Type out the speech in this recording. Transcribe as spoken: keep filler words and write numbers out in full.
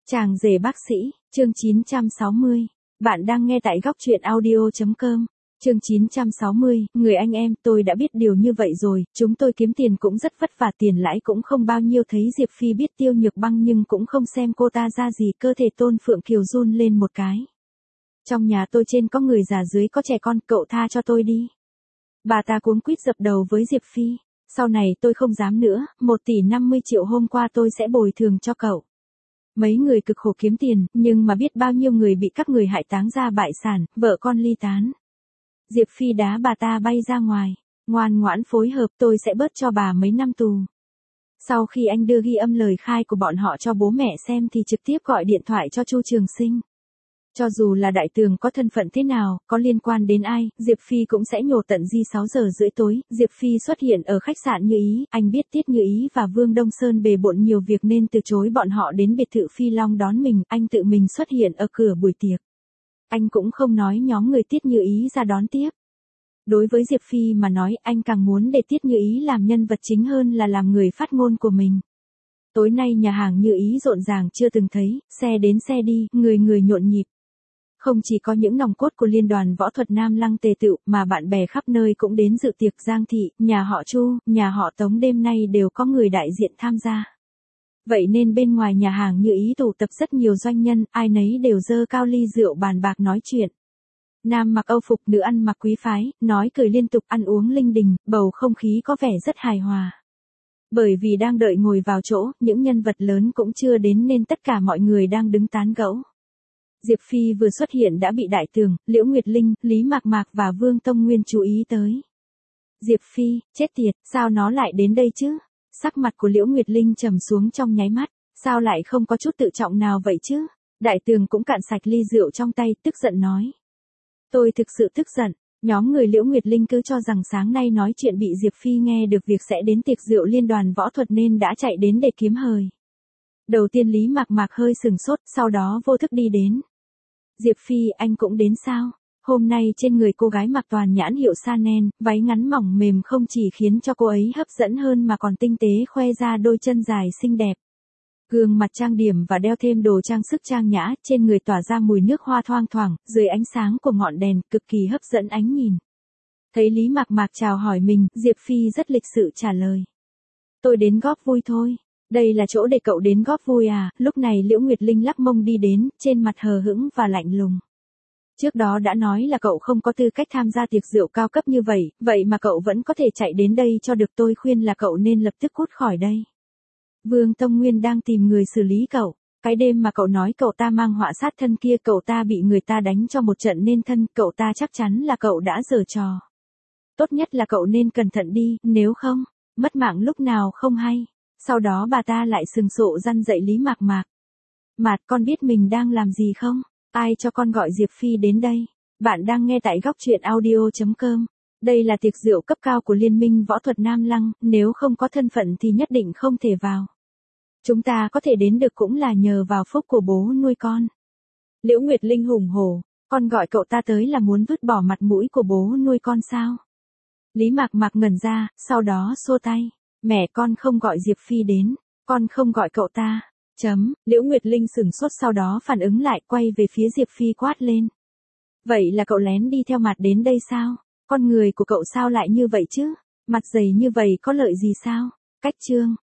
Chàng rể bác sĩ, chương chín trăm sáu mươi. Bạn đang nghe tại góc truyện audio chấm com. Chương chín trăm sáu mươi, người anh em, tôi đã biết điều như vậy rồi, chúng tôi kiếm tiền cũng rất vất vả, tiền lãi cũng không bao nhiêu, thấy Diệp Phi biết Tiêu Nhược Băng nhưng cũng không xem cô ta ra gì, cơ thể Tôn Phượng Kiều run lên một cái. Trong nhà tôi trên có người già dưới có trẻ con, cậu tha cho tôi đi. Bà ta cuống quýt dập đầu với Diệp Phi, sau này tôi không dám nữa, một tỷ năm mươi triệu hôm qua tôi sẽ bồi thường cho cậu. Mấy người cực khổ kiếm tiền, nhưng mà biết bao nhiêu người bị các người hại táng ra bại sản, vợ con ly tán. Diệp Phi đá bà ta bay ra ngoài, ngoan ngoãn phối hợp, tôi sẽ bớt cho bà mấy năm tù. Sau khi anh đưa ghi âm lời khai của bọn họ cho bố mẹ xem thì trực tiếp gọi điện thoại cho Chu Trường Sinh. Cho dù là đại tường có thân phận thế nào, có liên quan đến ai, Diệp Phi cũng sẽ nhổ tận di sáu giờ rưỡi tối, Diệp Phi xuất hiện ở khách sạn Như Ý, anh biết Tiết Như Ý và Vương Đông Sơn bề bộn nhiều việc nên từ chối bọn họ đến biệt thự Phi Long đón mình, anh tự mình xuất hiện ở cửa buổi tiệc. Anh cũng không nói nhóm người Tiết Như Ý ra đón tiếp. Đối với Diệp Phi mà nói, anh càng muốn để Tiết Như Ý làm nhân vật chính hơn là làm người phát ngôn của mình. Tối nay nhà hàng Như Ý rộn ràng chưa từng thấy, xe đến xe đi, người người nhộn nhịp. Không chỉ có những nòng cốt của Liên đoàn Võ thuật Nam Lăng tề tựu, mà bạn bè khắp nơi cũng đến dự tiệc. Giang Thị, nhà họ Chu, nhà họ Tống đêm nay đều có người đại diện tham gia. Vậy nên bên ngoài nhà hàng Như Ý tụ tập rất nhiều doanh nhân, ai nấy đều dơ cao ly rượu bàn bạc nói chuyện. Nam mặc âu phục, nữ ăn mặc quý phái, nói cười liên tục, ăn uống linh đình, bầu không khí có vẻ rất hài hòa. Bởi vì đang đợi ngồi vào chỗ, những nhân vật lớn cũng chưa đến nên tất cả mọi người đang đứng tán gẫu. Diệp Phi vừa xuất hiện đã bị Đại Tường, Liễu Nguyệt Linh, Lý Mạc Mạc và Vương Tông Nguyên chú ý tới. Diệp Phi, chết tiệt, sao nó lại đến đây chứ? Sắc mặt của Liễu Nguyệt Linh trầm xuống trong nháy mắt, sao lại không có chút tự trọng nào vậy chứ? Đại Tường cũng cạn sạch ly rượu trong tay, tức giận nói. Tôi thực sự tức giận, nhóm người Liễu Nguyệt Linh cứ cho rằng sáng nay nói chuyện bị Diệp Phi nghe được việc sẽ đến tiệc rượu Liên đoàn Võ thuật nên đã chạy đến để kiếm hời. Đầu tiên Lý Mạc Mạc hơi sừng sốt, sau đó vô thức đi đến. Diệp Phi, anh cũng đến sao? Hôm nay trên người cô gái mặc toàn nhãn hiệu Chanel, váy ngắn mỏng mềm không chỉ khiến cho cô ấy hấp dẫn hơn mà còn tinh tế khoe ra đôi chân dài xinh đẹp. Gương mặt trang điểm và đeo thêm đồ trang sức trang nhã, trên người tỏa ra mùi nước hoa thoang thoảng, dưới ánh sáng của ngọn đèn, cực kỳ hấp dẫn ánh nhìn. Thấy Lý Mạc Mạc chào hỏi mình, Diệp Phi rất lịch sự trả lời. Tôi đến góp vui thôi. Đây là chỗ để cậu đến góp vui à? Lúc này Liễu Nguyệt Linh lắc mông đi đến, trên mặt hờ hững và lạnh lùng. Trước đó đã nói là cậu không có tư cách tham gia tiệc rượu cao cấp như vậy, vậy mà cậu vẫn có thể chạy đến đây cho được, tôi khuyên là cậu nên lập tức cút khỏi đây. Vương Tông Nguyên đang tìm người xử lý cậu. Cái đêm mà cậu nói cậu ta mang họa sát thân kia, cậu ta bị người ta đánh cho một trận nên thân, cậu ta chắc chắn là cậu đã giở trò. Tốt nhất là cậu nên cẩn thận đi, nếu không, mất mạng lúc nào không hay. Sau đó bà ta lại sừng sộ răn dạy Lý Mạc Mạc. Mạt, con biết mình đang làm gì không? Ai cho con gọi Diệp Phi đến đây? Bạn đang nghe tại góc truyện audio chấm com. Đây là tiệc rượu cấp cao của Liên minh Võ thuật Nam Lăng, nếu không có thân phận thì nhất định không thể vào. Chúng ta có thể đến được cũng là nhờ vào phúc của bố nuôi con. Liễu Nguyệt Linh hùng hổ, con gọi cậu ta tới là muốn vứt bỏ mặt mũi của bố nuôi con sao? Lý Mạc Mạc ngẩn ra, sau đó xua tay. Mẹ con không gọi Diệp Phi đến, con không gọi cậu ta. Chấm, Liễu Nguyệt Linh sửng sốt sau đó phản ứng lại, quay về phía Diệp Phi quát lên. Vậy là cậu lén đi theo Mặt đến đây sao? Con người của cậu sao lại như vậy chứ? Mặt dày như vậy có lợi gì sao? Cách chương.